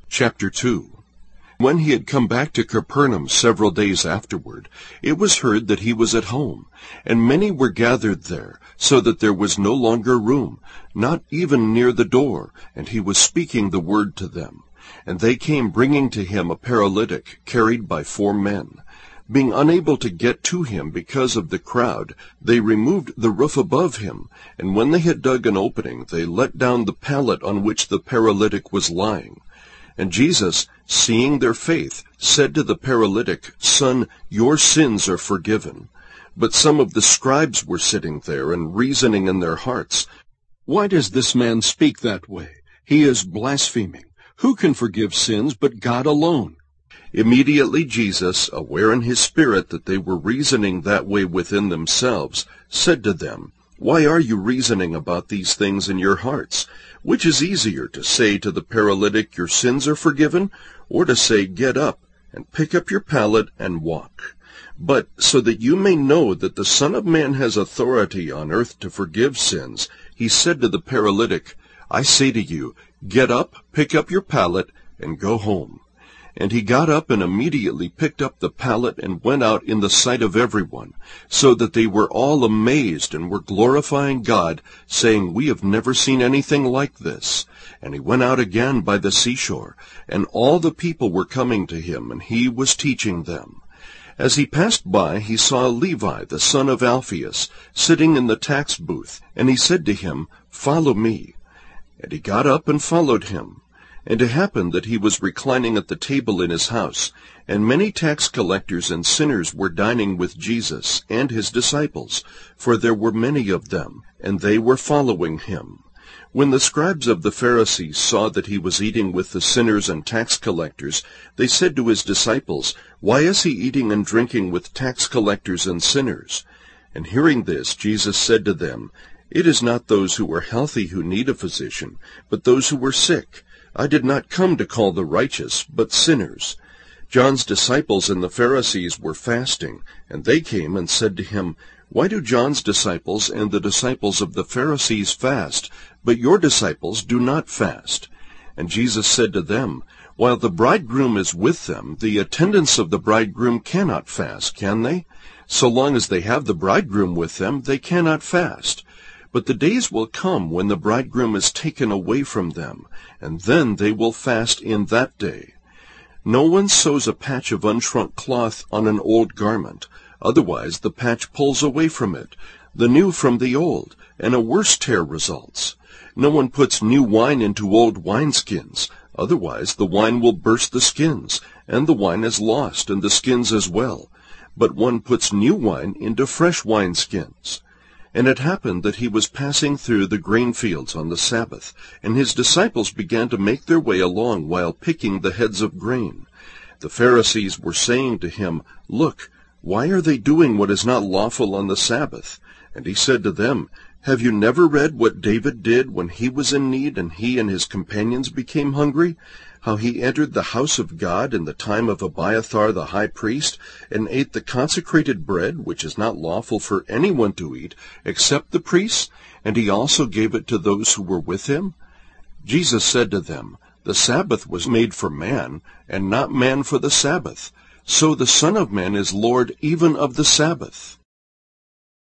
Chapter 2. When he had come back to Capernaum several days afterward, it was heard that he was at home, and many were gathered there, so that there was no longer room, not even near the door, and he was speaking the word to them. And they came bringing to him a paralytic, carried by 4 men. Being unable to get to him because of the crowd, they removed the roof above him, and when they had dug an opening, they let down the pallet on which the paralytic was lying. And Jesus, seeing their faith, said to the paralytic, "Son, your sins are forgiven." But some of the scribes were sitting there and reasoning in their hearts, "Why does this man speak that way? He is blaspheming. Who can forgive sins but God alone?" Immediately Jesus, aware in his spirit that they were reasoning that way within themselves, said to them, "Why are you reasoning about these things in your hearts? Which is easier, to say to the paralytic, 'Your sins are forgiven,' or to say, 'Get up, and pick up your pallet and walk'? But so that you may know that the Son of Man has authority on earth to forgive sins, he said to the paralytic, 'I say to you, get up, pick up your pallet, and go home.' And he got up and immediately picked up the pallet and went out in the sight of everyone, so that they were all amazed and were glorifying God, saying, 'We have never seen anything like this.' And he went out again by the seashore, and all the people were coming to him, and he was teaching them. As he passed by, he saw Levi, the son of Alphaeus, sitting in the tax booth, and he said to him, 'Follow me.' And he got up and followed him. And it happened that he was reclining at the table in his house, and many tax collectors and sinners were dining with Jesus and his disciples, for there were many of them, and they were following him. When the scribes of the Pharisees saw that he was eating with the sinners and tax collectors, they said to his disciples, "Why is he eating and drinking with tax collectors and sinners?" And hearing this, Jesus said to them, "It is not those who are healthy who need a physician, but those who are sick. I did not come to call the righteous, but sinners." John's disciples and the Pharisees were fasting, and they came and said to him, "Why do John's disciples and the disciples of the Pharisees fast, but your disciples do not fast?" And Jesus said to them, "While the bridegroom is with them, the attendants of the bridegroom cannot fast, can they? So long as they have the bridegroom with them, they cannot fast. But the days will come when the bridegroom is taken away from them, and then they will fast in that day. No one sews a patch of unshrunk cloth on an old garment. Otherwise the patch pulls away from it, the new from the old, and a worse tear results. No one puts new wine into old wineskins. Otherwise the wine will burst the skins, and the wine is lost, and the skins as well. But one puts new wine into fresh wineskins." And it happened that he was passing through the grain fields on the Sabbath, and his disciples began to make their way along while picking the heads of grain. The Pharisees were saying to him, "Look, why are they doing what is not lawful on the Sabbath?" And he said to them, "Have you never read what David did when he was in need and he and his companions became hungry? How he entered the house of God in the time of Abiathar the high priest, and ate the consecrated bread, which is not lawful for anyone to eat, except the priests, and he also gave it to those who were with him?" Jesus said to them, "The Sabbath was made for man, and not man for the Sabbath. So the Son of Man is Lord even of the Sabbath."